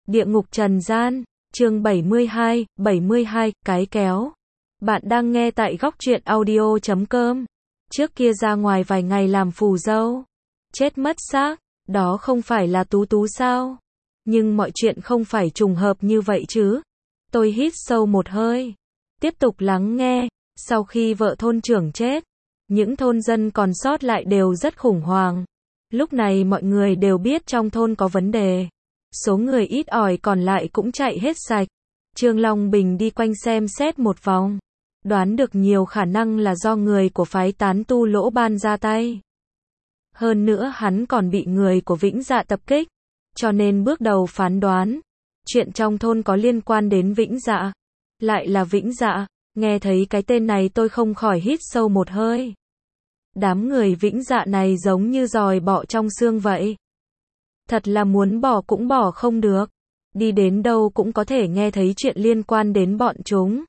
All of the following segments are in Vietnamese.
Địa ngục trần gian, chương 72, cái kéo. Bạn đang nghe tại góc truyện audio.com. Trước kia ra ngoài vài ngày làm phù dâu. Chết mất xác, đó không phải là Tú Tú sao? Nhưng mọi chuyện không phải trùng hợp như vậy chứ. Tôi hít sâu một hơi. Tiếp tục lắng nghe. Sau khi vợ thôn trưởng chết, những thôn dân còn sót lại đều rất khủng hoảng. Lúc này mọi người đều biết trong thôn có vấn đề. Số người ít ỏi còn lại cũng chạy hết sạch. Trương Long Bình đi quanh xem xét một vòng. Đoán được nhiều khả năng là do người của phái tán tu Lỗ Ban ra tay. Hơn nữa hắn còn bị người của Vĩnh Dạ tập kích. Cho nên bước đầu phán đoán, chuyện trong thôn có liên quan đến Vĩnh Dạ. Lại là Vĩnh Dạ, nghe thấy cái tên này tôi không khỏi hít sâu một hơi. Đám người Vĩnh Dạ này giống như giòi bọ trong xương vậy. Thật là muốn bỏ cũng bỏ không được. Đi đến đâu cũng có thể nghe thấy chuyện liên quan đến bọn chúng.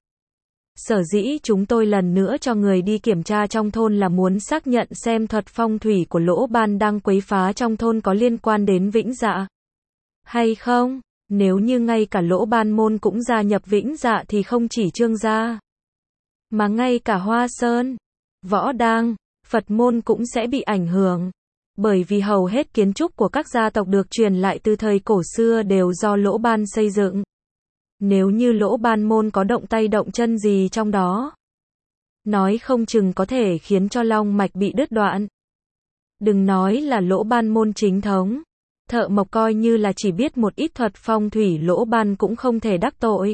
Sở dĩ chúng tôi lần nữa cho người đi kiểm tra trong thôn là muốn xác nhận xem thuật phong thủy của Lỗ Ban đang quấy phá trong thôn có liên quan đến Vĩnh Dạ hay không. Nếu như ngay cả Lỗ Ban môn cũng gia nhập Vĩnh Dạ thì không chỉ Trương gia, mà ngay cả Hoa Sơn, Võ Đang, Phật môn cũng sẽ bị ảnh hưởng. Bởi vì hầu hết kiến trúc của các gia tộc được truyền lại từ thời cổ xưa đều do Lỗ Ban xây dựng. Nếu như Lỗ Ban môn có động tay động chân gì trong đó, nói không chừng có thể khiến cho long mạch bị đứt đoạn. Đừng nói là Lỗ Ban môn chính thống, thợ mộc coi như là chỉ biết một ít thuật phong thủy Lỗ Ban cũng không thể đắc tội.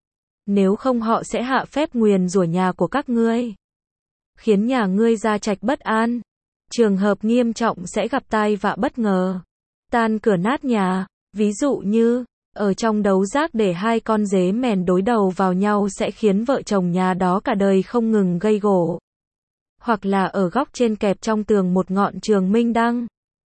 Nếu không họ sẽ hạ phép nguyền rủa nhà của các ngươi, khiến nhà ngươi gia trạch bất an. Trường hợp nghiêm trọng sẽ gặp tai vạ bất ngờ, tan cửa nát nhà. Ví dụ như, ở trong đấu giác để hai con dế mèn đối đầu vào nhau sẽ khiến vợ chồng nhà đó cả đời không ngừng gây gổ. Hoặc là ở góc trên kẹp trong tường một ngọn trường minh đăng,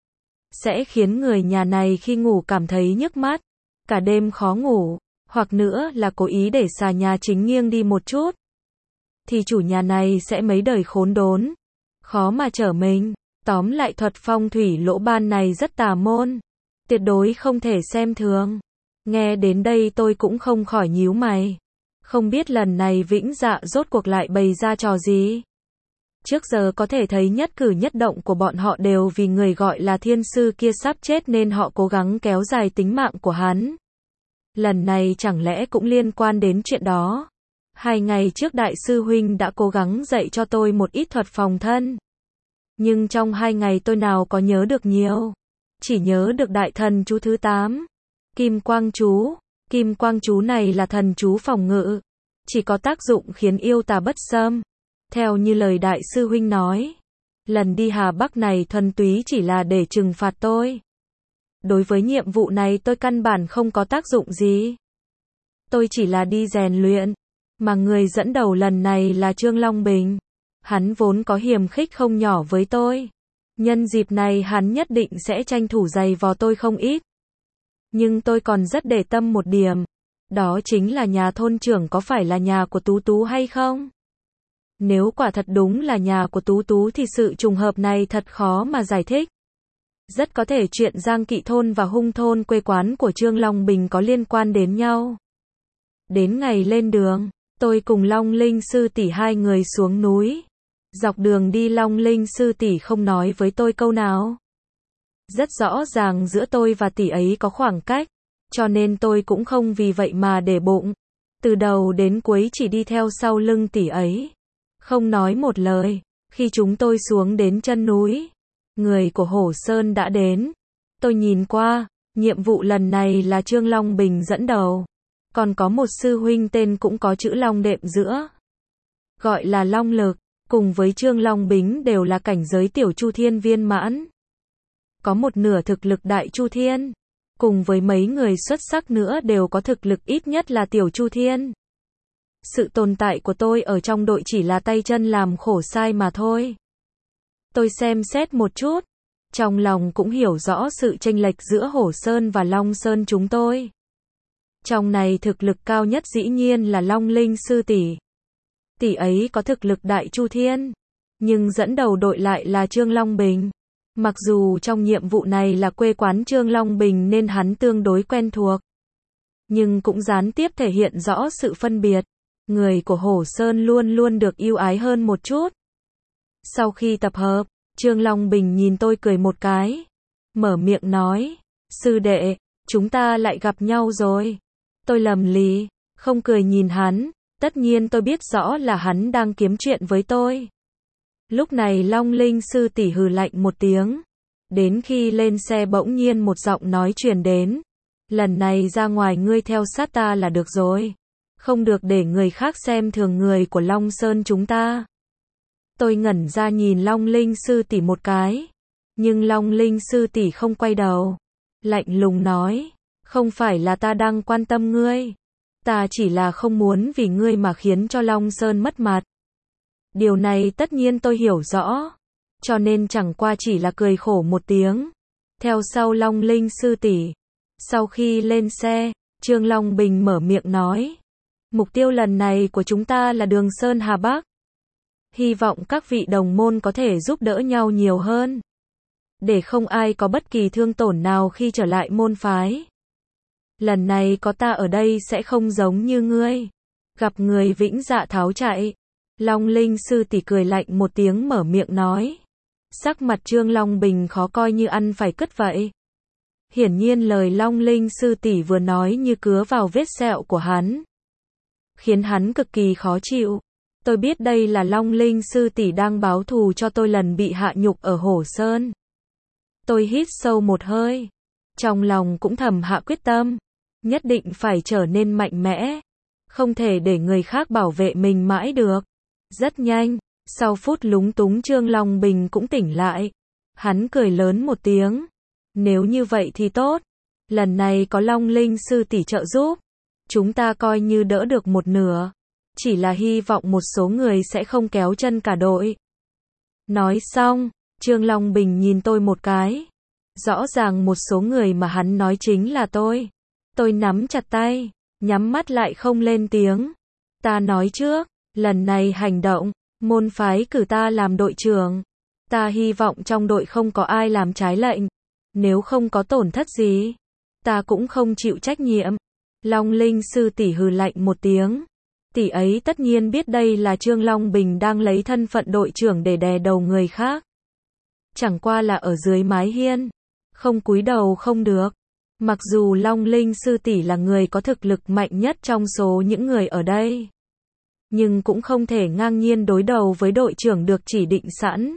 sẽ khiến người nhà này khi ngủ cảm thấy nhức mắt, cả đêm khó ngủ. Hoặc nữa là cố ý để xà nhà chính nghiêng đi một chút, thì chủ nhà này sẽ mấy đời khốn đốn, khó mà trở mình. Tóm lại thuật phong thủy Lỗ Ban này rất tà môn, tuyệt đối không thể xem thường. Nghe đến đây tôi cũng không khỏi nhíu mày. Không biết lần này Vĩnh Dạ rốt cuộc lại bày ra trò gì. Trước giờ có thể thấy nhất cử nhất động của bọn họ đều vì người gọi là thiên sư kia sắp chết nên họ cố gắng kéo dài tính mạng của hắn. Lần này chẳng lẽ cũng liên quan đến chuyện đó. 2 ngày trước đại sư huynh đã cố gắng dạy cho tôi một ít thuật phòng thân. Nhưng trong 2 ngày tôi nào có nhớ được nhiều. Chỉ nhớ được đại thần chú thứ 8. Kim quang chú. Kim quang chú này là thần chú phòng ngự. Chỉ có tác dụng khiến yêu tà bất xâm. Theo như lời đại sư huynh nói, lần đi Hà Bắc này thuần túy chỉ là để trừng phạt tôi. Đối với nhiệm vụ này tôi căn bản không có tác dụng gì. Tôi chỉ là đi rèn luyện. Mà người dẫn đầu lần này là Trương Long Bình. Hắn vốn có hiềm khích không nhỏ với tôi. Nhân dịp này hắn nhất định sẽ tranh thủ giày vò tôi không ít. Nhưng tôi còn rất để tâm một điểm. Đó chính là nhà thôn trưởng có phải là nhà của Tú Tú hay không? Nếu quả thật đúng là nhà của Tú Tú thì sự trùng hợp này thật khó mà giải thích. Rất có thể chuyện Giang Kỵ thôn và Hung thôn quê quán của Trương Long Bình có liên quan đến nhau. Đến ngày lên đường, tôi cùng Long Linh sư tỷ hai người xuống núi. Dọc đường đi Long Linh sư tỷ không nói với tôi câu nào. Rất rõ ràng giữa tôi và tỷ ấy có khoảng cách, cho nên tôi cũng không vì vậy mà để bụng. Từ đầu đến cuối chỉ đi theo sau lưng tỷ ấy, không nói một lời. Khi chúng tôi xuống đến chân núi, người của Hổ Sơn đã đến. Tôi nhìn qua, nhiệm vụ lần này là Trương Long Bình dẫn đầu. Còn có một sư huynh tên cũng có chữ Long đệm giữa, gọi là Long Lực, cùng với Trương Long Bính đều là cảnh giới tiểu Chu Thiên viên mãn. Có một nửa thực lực đại Chu Thiên, cùng với mấy người xuất sắc nữa đều có thực lực ít nhất là tiểu Chu Thiên. Sự tồn tại của tôi ở trong đội chỉ là tay chân làm khổ sai mà thôi. Tôi xem xét một chút, trong lòng cũng hiểu rõ sự chênh lệch giữa Hổ Sơn và Long Sơn chúng tôi. Trong này thực lực cao nhất dĩ nhiên là Long Linh sư tỷ. Tỷ ấy có thực lực đại Chu Thiên, nhưng dẫn đầu đội lại là Trương Long Bình. Mặc dù trong nhiệm vụ này là quê quán Trương Long Bình nên hắn tương đối quen thuộc, nhưng cũng gián tiếp thể hiện rõ sự phân biệt. Người của Hổ Sơn luôn luôn được ưu ái hơn một chút. Sau khi tập hợp, Trương Long Bình nhìn tôi cười một cái, mở miệng nói, sư đệ, chúng ta lại gặp nhau rồi. Tôi lầm lì, không cười nhìn hắn, tất nhiên tôi biết rõ là hắn đang kiếm chuyện với tôi. Lúc này Long Linh sư tỷ hừ lạnh một tiếng, đến khi lên xe bỗng nhiên một giọng nói truyền đến, lần này ra ngoài ngươi theo sát ta là được rồi, không được để người khác xem thường người của Long Sơn chúng ta. Tôi ngẩn ra nhìn Long Linh sư tỷ một cái, nhưng Long Linh sư tỷ không quay đầu, lạnh lùng nói, không phải là ta đang quan tâm ngươi, ta chỉ là không muốn vì ngươi mà khiến cho Long Sơn mất mặt. Điều này tất nhiên tôi hiểu rõ, cho nên chẳng qua chỉ là cười khổ một tiếng, theo sau Long Linh sư tỷ. Sau khi lên xe, Trương Long Bình mở miệng nói, mục tiêu lần này của chúng ta là Đường Sơn Hà Bắc. Hy vọng các vị đồng môn có thể giúp đỡ nhau nhiều hơn, để không ai có bất kỳ thương tổn nào khi trở lại môn phái. Lần này có ta ở đây sẽ không giống như ngươi, gặp người vĩnh dạ tháo chạy. Long Linh sư tỷ cười lạnh một tiếng mở miệng nói. Sắc mặt Trương Long Bình khó coi như ăn phải cứt vậy. Hiển nhiên lời Long Linh sư tỷ vừa nói như cứa vào vết sẹo của hắn, khiến hắn cực kỳ khó chịu. Tôi biết đây là Long Linh sư tỷ đang báo thù cho tôi lần bị hạ nhục ở Hổ Sơn. Tôi hít sâu một hơi, trong lòng cũng thầm hạ quyết tâm, nhất định phải trở nên mạnh mẽ, không thể để người khác bảo vệ mình mãi được. Rất nhanh, sau phút lúng túng Trương Long Bình cũng tỉnh lại. Hắn cười lớn một tiếng. Nếu như vậy thì tốt. Lần này có Long Linh sư tỷ trợ giúp, chúng ta coi như đỡ được một nửa. Chỉ là hy vọng một số người sẽ không kéo chân cả đội. Nói xong, Trương Long Bình nhìn tôi một cái. Rõ ràng một số người mà hắn nói chính là tôi. Tôi nắm chặt tay, nhắm mắt lại không lên tiếng. Ta nói trước, lần này hành động, môn phái cử ta làm đội trưởng. Ta hy vọng trong đội không có ai làm trái lệnh. Nếu không có tổn thất gì, ta cũng không chịu trách nhiệm. Long Linh sư tỷ hừ lạnh một tiếng. Tỷ ấy tất nhiên biết đây là Trương Long Bình đang lấy thân phận đội trưởng để đè đầu người khác. Chẳng qua là ở dưới mái hiên, không cúi đầu không được. Mặc dù Long Linh sư tỷ là người có thực lực mạnh nhất trong số những người ở đây, nhưng cũng không thể ngang nhiên đối đầu với đội trưởng được chỉ định sẵn.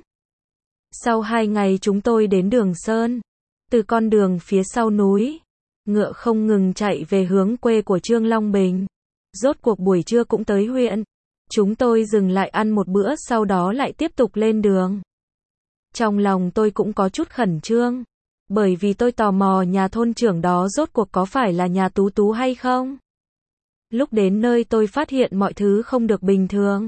Sau 2 ngày chúng tôi đến Đường Sơn, từ con đường phía sau núi, ngựa không ngừng chạy về hướng quê của Trương Long Bình. Rốt cuộc buổi trưa cũng tới huyện. Chúng tôi dừng lại ăn một bữa sau đó lại tiếp tục lên đường. Trong lòng tôi cũng có chút khẩn trương, bởi vì tôi tò mò nhà thôn trưởng đó rốt cuộc có phải là nhà Tú Tú hay không. Lúc đến nơi tôi phát hiện mọi thứ không được bình thường.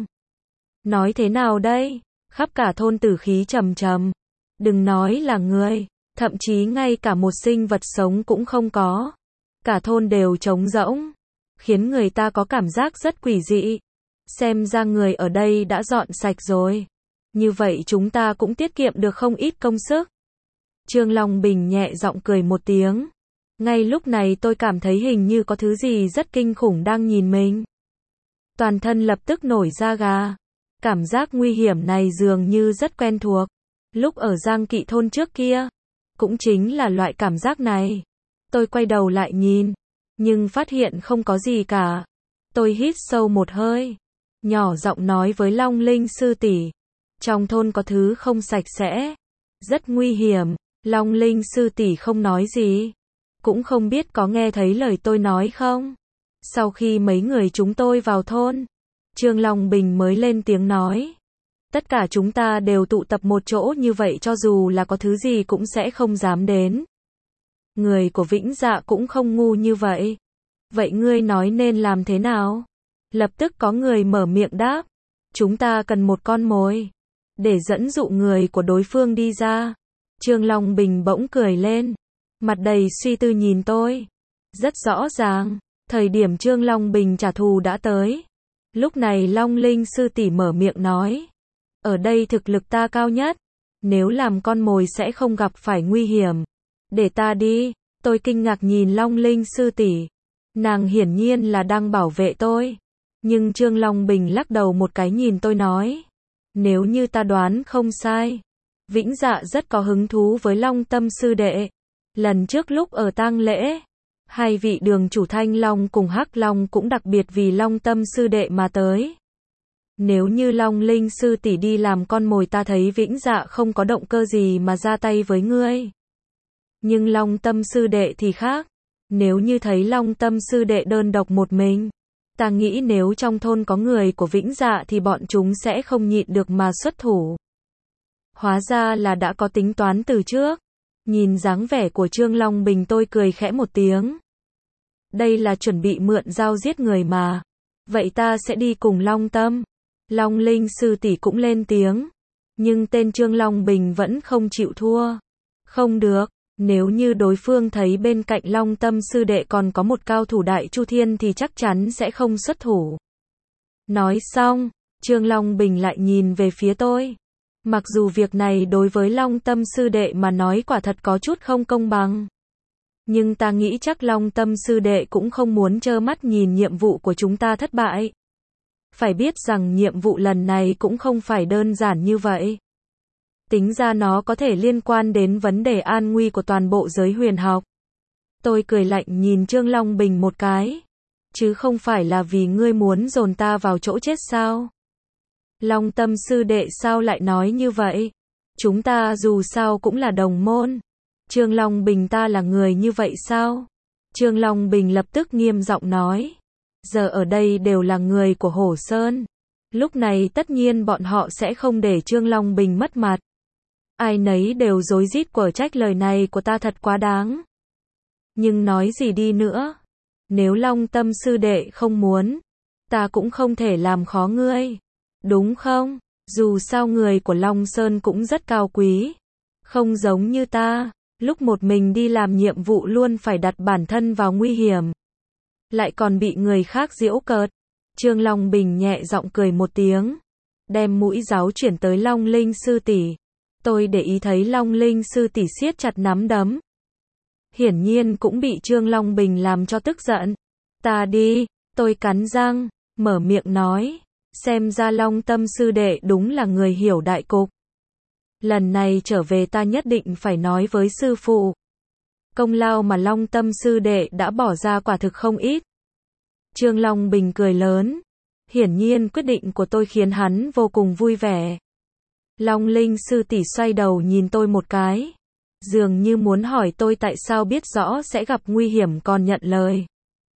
Nói thế nào đây? Khắp cả thôn tử khí trầm trầm. Đừng nói là người, thậm chí ngay cả một sinh vật sống cũng không có. Cả thôn đều trống rỗng, khiến người ta có cảm giác rất quỷ dị. Xem ra người ở đây đã dọn sạch rồi. Như vậy chúng ta cũng tiết kiệm được không ít công sức. Trương Long Bình nhẹ giọng cười một tiếng. Ngay lúc này tôi cảm thấy hình như có thứ gì rất kinh khủng đang nhìn mình. Toàn thân lập tức nổi da gà. Cảm giác nguy hiểm này dường như rất quen thuộc. Lúc ở Giang Kỵ thôn trước kia, cũng chính là loại cảm giác này. Tôi quay đầu lại nhìn, nhưng phát hiện không có gì cả. Tôi hít sâu một hơi, nhỏ giọng nói với Long Linh sư tỷ, trong thôn có thứ không sạch sẽ, rất nguy hiểm. Long Linh sư tỷ không nói gì, cũng không biết có nghe thấy lời tôi nói không. Sau khi mấy người chúng tôi vào thôn, Trương Long Bình mới lên tiếng nói, tất cả chúng ta đều tụ tập một chỗ như vậy cho dù là có thứ gì cũng sẽ không dám đến. Người của Vĩnh Dạ cũng không ngu như vậy. Vậy ngươi nói nên làm thế nào? Lập tức có người mở miệng đáp, chúng ta cần một con mồi, để dẫn dụ người của đối phương đi ra. Trương Long Bình bỗng cười lên, mặt đầy suy tư nhìn tôi. Rất rõ ràng, thời điểm Trương Long Bình trả thù đã tới. Lúc này Long Linh sư tỷ mở miệng nói, ở đây thực lực ta cao nhất, nếu làm con mồi sẽ không gặp phải nguy hiểm. Để ta đi. Tôi kinh ngạc nhìn Long Linh sư tỷ. Nàng hiển nhiên là đang bảo vệ tôi. Nhưng Trương Long Bình lắc đầu một cái nhìn tôi nói. Nếu như ta đoán không sai, Vĩnh Dạ rất có hứng thú với Long Tâm sư đệ. Lần trước lúc ở tang lễ, hai vị đường chủ Thanh Long cùng Hắc Long cũng đặc biệt vì Long Tâm sư đệ mà tới. Nếu như Long Linh sư tỷ đi làm con mồi, ta thấy Vĩnh Dạ không có động cơ gì mà ra tay với ngươi. Nhưng Long Tâm sư đệ thì khác. Nếu như thấy Long Tâm sư đệ đơn độc một mình, ta nghĩ nếu trong thôn có người của Vĩnh Dạ thì bọn chúng sẽ không nhịn được mà xuất thủ. Hóa ra là đã có tính toán từ trước. Nhìn dáng vẻ của Trương Long Bình tôi cười khẽ một tiếng. Đây là chuẩn bị mượn dao giết người mà. Vậy ta sẽ đi cùng Long Tâm. Long Linh sư tỷ cũng lên tiếng. Nhưng tên Trương Long Bình vẫn không chịu thua. Không được, nếu như đối phương thấy bên cạnh Long Tâm sư đệ còn có một cao thủ Đại Chu Thiên thì chắc chắn sẽ không xuất thủ. Nói xong, Trương Long Bình lại nhìn về phía tôi. Mặc dù việc này đối với Long Tâm sư đệ mà nói quả thật có chút không công bằng. Nhưng ta nghĩ chắc Long Tâm sư đệ cũng không muốn trơ mắt nhìn nhiệm vụ của chúng ta thất bại. Phải biết rằng nhiệm vụ lần này cũng không phải đơn giản như vậy. Tính ra nó có thể liên quan đến vấn đề an nguy của toàn bộ giới huyền học. Tôi cười lạnh nhìn Trương Long Bình một cái. Chứ không phải là vì ngươi muốn dồn ta vào chỗ chết sao? Long Tâm sư đệ sao lại nói như vậy? Chúng ta dù sao cũng là đồng môn. Trương Long Bình, ta là người như vậy sao? Trương Long Bình lập tức nghiêm giọng nói. Giờ ở đây đều là người của Hổ Sơn. Lúc này tất nhiên bọn họ sẽ không để Trương Long Bình mất mặt. Ai nấy đều rối rít quở trách lời này của ta thật quá đáng. Nhưng nói gì đi nữa? Nếu Long Tâm sư đệ không muốn, ta cũng không thể làm khó ngươi. Đúng không? Dù sao người của Long Sơn cũng rất cao quý. Không giống như ta, lúc một mình đi làm nhiệm vụ luôn phải đặt bản thân vào nguy hiểm. Lại còn bị người khác giễu cợt. Trương Long Bình nhẹ giọng cười một tiếng. Đem mũi giáo chuyển tới Long Linh sư tỷ. Tôi để ý thấy Long Linh sư tỷ siết chặt nắm đấm. Hiển nhiên cũng bị Trương Long Bình làm cho tức giận. Ta đi, tôi cắn răng, mở miệng nói. Xem ra Long Tâm sư đệ đúng là người hiểu đại cục. Lần này trở về ta nhất định phải nói với sư phụ. Công lao mà Long Tâm sư đệ đã bỏ ra quả thực không ít. Trương Long Bình cười lớn. Hiển nhiên quyết định của tôi khiến hắn vô cùng vui vẻ. Long Linh sư tỷ xoay đầu nhìn tôi một cái. Dường như muốn hỏi tôi tại sao biết rõ sẽ gặp nguy hiểm còn nhận lời.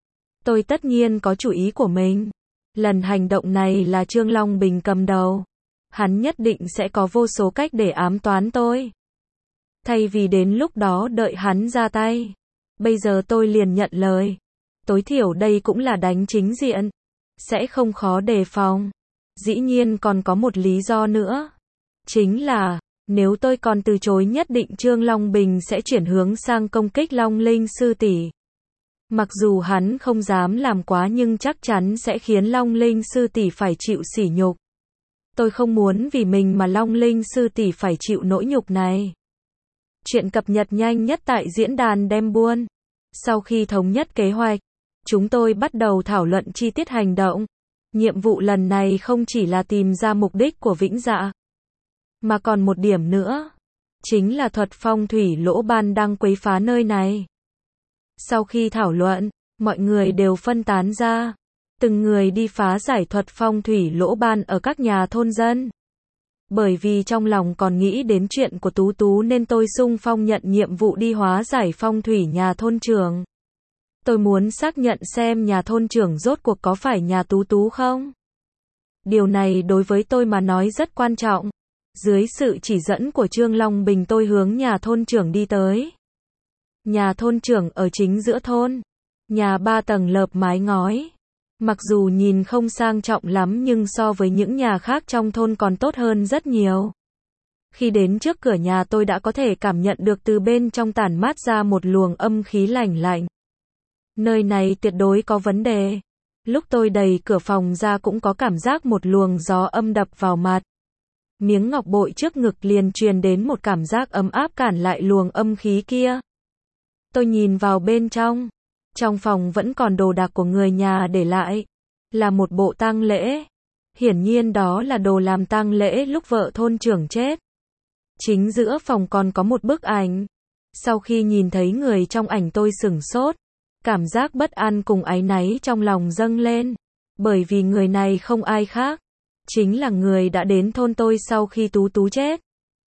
Tôi tất nhiên có chủ ý của mình. Lần hành động này là Trương Long Bình cầm đầu. Hắn nhất định sẽ có vô số cách để ám toán tôi. Thay vì đến lúc đó đợi hắn ra tay. Bây giờ tôi liền nhận lời. Tối thiểu đây cũng là đánh chính diện. Sẽ không khó đề phòng. Dĩ nhiên còn có một lý do nữa. Chính là, nếu tôi còn từ chối nhất định Trương Long Bình sẽ chuyển hướng sang công kích Long Linh sư tỷ. Mặc dù hắn không dám làm quá nhưng chắc chắn sẽ khiến Long Linh sư tỷ phải chịu sỉ nhục. Tôi không muốn vì mình mà Long Linh sư tỷ phải chịu nỗi nhục này. Chuyện cập nhật nhanh nhất tại diễn đàn Đem Buôn. Sau khi thống nhất kế hoạch, chúng tôi bắt đầu thảo luận chi tiết hành động. Nhiệm vụ lần này không chỉ là tìm ra mục đích của Vĩnh Dạ, mà còn một điểm nữa. Chính là thuật phong thủy lỗ ban đang quấy phá nơi này. Sau khi thảo luận, mọi người đều phân tán ra. Từng người đi phá giải thuật phong thủy lỗ ban ở các nhà thôn dân. Bởi vì trong lòng còn nghĩ đến chuyện của Tú Tú nên tôi xung phong nhận nhiệm vụ đi hóa giải phong thủy nhà thôn trưởng. Tôi muốn xác nhận xem nhà thôn trưởng rốt cuộc có phải nhà Tú Tú không. Điều này đối với tôi mà nói rất quan trọng. Dưới sự chỉ dẫn của Trương Long Bình tôi hướng nhà thôn trưởng đi tới. Nhà thôn trưởng ở chính giữa thôn. Nhà 3 tầng lợp mái ngói. Mặc dù nhìn không sang trọng lắm nhưng so với những nhà khác trong thôn còn tốt hơn rất nhiều. Khi đến trước cửa nhà tôi đã có thể cảm nhận được từ bên trong tản mát ra một luồng âm khí lạnh lạnh. Nơi này tuyệt đối có vấn đề. Lúc tôi đẩy cửa phòng ra cũng có cảm giác một luồng gió âm đập vào mặt. Miếng ngọc bội trước ngực liền truyền đến một cảm giác ấm áp cản lại luồng âm khí kia. Tôi nhìn vào bên trong. Trong phòng vẫn còn đồ đạc của người nhà để lại, là một bộ tang lễ. Hiển nhiên đó là đồ làm tang lễ lúc vợ thôn trưởng chết. Chính giữa phòng còn có một bức ảnh. Sau khi nhìn thấy người trong ảnh tôi sửng sốt, cảm giác bất an cùng áy náy trong lòng dâng lên, bởi vì người này không ai khác, chính là người đã đến thôn tôi sau khi Tú Tú chết.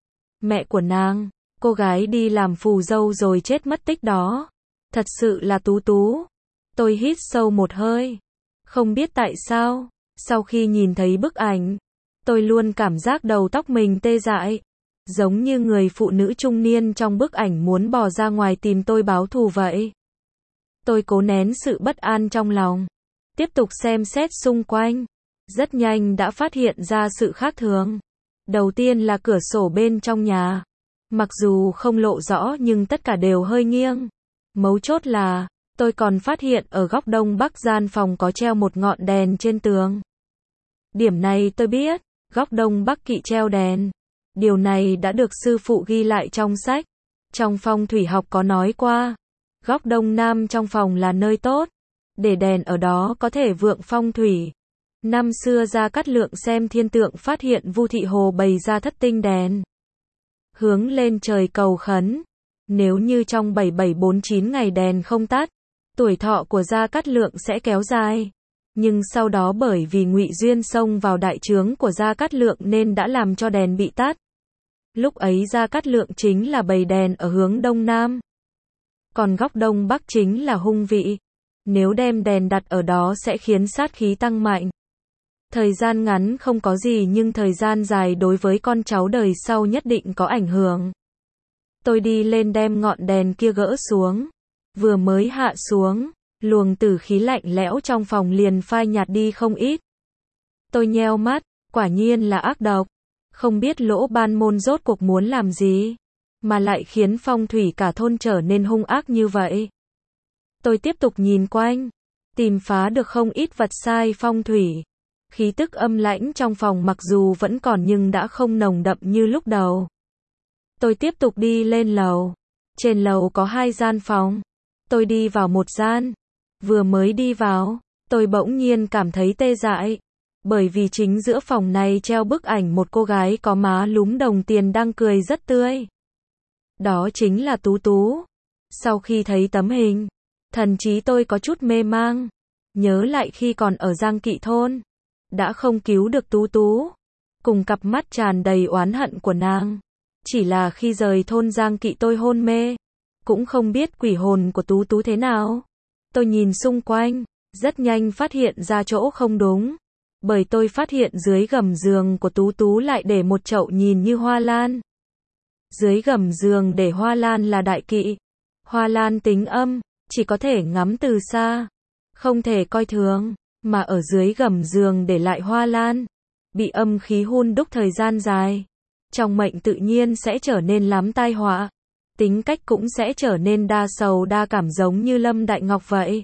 Mẹ của nàng, cô gái đi làm phù dâu rồi chết mất tích đó. Thật sự là Tú Tú. Tôi hít sâu một hơi. Không biết tại sao, sau khi nhìn thấy bức ảnh, tôi luôn cảm giác đầu tóc mình tê dại. Giống như người phụ nữ trung niên trong bức ảnh muốn bò ra ngoài tìm tôi báo thù vậy. Tôi cố nén sự bất an trong lòng, tiếp tục xem xét xung quanh. Rất nhanh đã phát hiện ra sự khác thường. Đầu tiên là cửa sổ bên trong nhà. Mặc dù không lộ rõ nhưng tất cả đều hơi nghiêng. Mấu chốt là, tôi còn phát hiện ở góc đông bắc gian phòng có treo một ngọn đèn trên tường. Điểm này tôi biết, góc đông bắc kỵ treo đèn. Điều này đã được sư phụ ghi lại trong sách. Trong phong thủy học có nói qua, góc đông nam trong phòng là nơi tốt, để đèn ở đó có thể vượng phong thủy. Năm xưa Gia Cát Lượng xem thiên tượng phát hiện Vu Thị Hồ bày ra thất tinh đèn, hướng lên trời cầu khấn. Nếu như trong 7749 ngày đèn không tắt, tuổi thọ của Gia Cát Lượng sẽ kéo dài. Nhưng sau đó bởi vì Ngụy Duyên xông vào đại trướng của Gia Cát Lượng nên đã làm cho đèn bị tắt. Lúc ấy Gia Cát Lượng chính là bày đèn ở hướng đông nam. Còn góc đông bắc chính là hung vị. Nếu đem đèn đặt ở đó sẽ khiến sát khí tăng mạnh. Thời gian ngắn không có gì nhưng thời gian dài đối với con cháu đời sau nhất định có ảnh hưởng. Tôi đi lên đem ngọn đèn kia gỡ xuống. Vừa mới hạ xuống, luồng tử khí lạnh lẽo trong phòng liền phai nhạt đi không ít. Tôi nheo mắt, quả nhiên là ác độc. Không biết Lỗ Ban Môn rốt cuộc muốn làm gì, mà lại khiến phong thủy cả thôn trở nên hung ác như vậy. Tôi tiếp tục nhìn quanh, tìm phá được không ít vật sai phong thủy. Khí tức âm lãnh trong phòng mặc dù vẫn còn nhưng đã không nồng đậm như lúc đầu. Tôi tiếp tục đi lên lầu. Trên lầu có 2 gian phòng. Tôi đi vào một gian. Vừa mới đi vào, tôi bỗng nhiên cảm thấy tê dại. Bởi vì chính giữa phòng này treo bức ảnh một cô gái có má lúm đồng tiền đang cười rất tươi. Đó chính là Tú Tú. Sau khi thấy tấm hình, thần trí tôi có chút mê mang. Nhớ lại khi còn ở Giang Kỵ thôn, đã không cứu được Tú Tú. Cùng cặp mắt tràn đầy oán hận của nàng. Chỉ là khi rời thôn Giang Kỵ tôi hôn mê. Cũng không biết quỷ hồn của Tú Tú thế nào. Tôi nhìn xung quanh, rất nhanh phát hiện ra chỗ không đúng. Bởi tôi phát hiện dưới gầm giường của Tú Tú lại để một chậu nhìn như hoa lan. Dưới gầm giường để hoa lan là đại kỵ. Hoa lan tính âm, chỉ có thể ngắm từ xa, không thể coi thường. Mà ở dưới gầm giường để lại hoa lan, bị âm khí hun đúc thời gian dài, trong mệnh tự nhiên sẽ trở nên lắm tai họa. Tính cách cũng sẽ trở nên đa sầu đa cảm giống như Lâm Đại Ngọc vậy.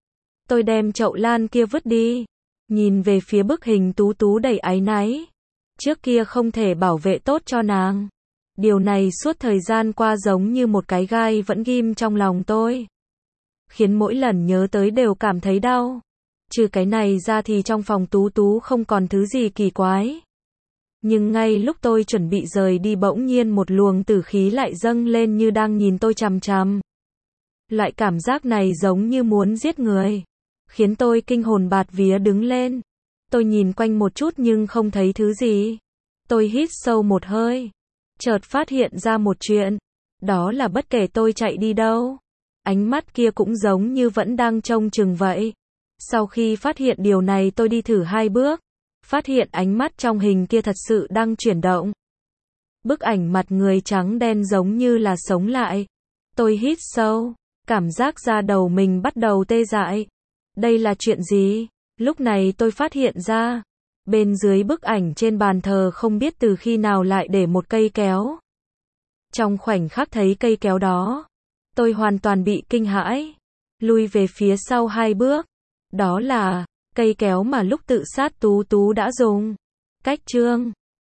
Tôi đem chậu lan kia vứt đi, nhìn về phía bức hình Tú Tú đầy áy náy. Trước kia không thể bảo vệ tốt cho nàng. Điều này suốt thời gian qua giống như một cái gai vẫn ghim trong lòng tôi, khiến mỗi lần nhớ tới đều cảm thấy đau. Trừ cái này ra thì trong phòng Tú Tú không còn thứ gì kỳ quái. Nhưng ngay lúc tôi chuẩn bị rời đi bỗng nhiên một luồng tử khí lại dâng lên như đang nhìn tôi chằm chằm. Loại cảm giác này giống như muốn giết người, khiến tôi kinh hồn bạt vía đứng lên. Tôi nhìn quanh một chút nhưng không thấy thứ gì. Tôi hít sâu một hơi, chợt phát hiện ra một chuyện. Đó là bất kể tôi chạy đi đâu, ánh mắt kia cũng giống như vẫn đang trông chừng vậy. Sau khi phát hiện điều này tôi đi thử 2 bước. Phát hiện ánh mắt trong hình kia thật sự đang chuyển động. Bức ảnh mặt người trắng đen giống như là sống lại. Tôi hít sâu, cảm giác da đầu mình bắt đầu tê dại. Đây là chuyện gì? Lúc này tôi phát hiện ra, bên dưới bức ảnh trên bàn thờ không biết từ khi nào lại để một cây kéo. Trong khoảnh khắc thấy cây kéo đó, tôi hoàn toàn bị kinh hãi, lui về phía sau 2 bước. Đó là cây kéo mà lúc tự sát Tú Tú đã dùng. Cách chương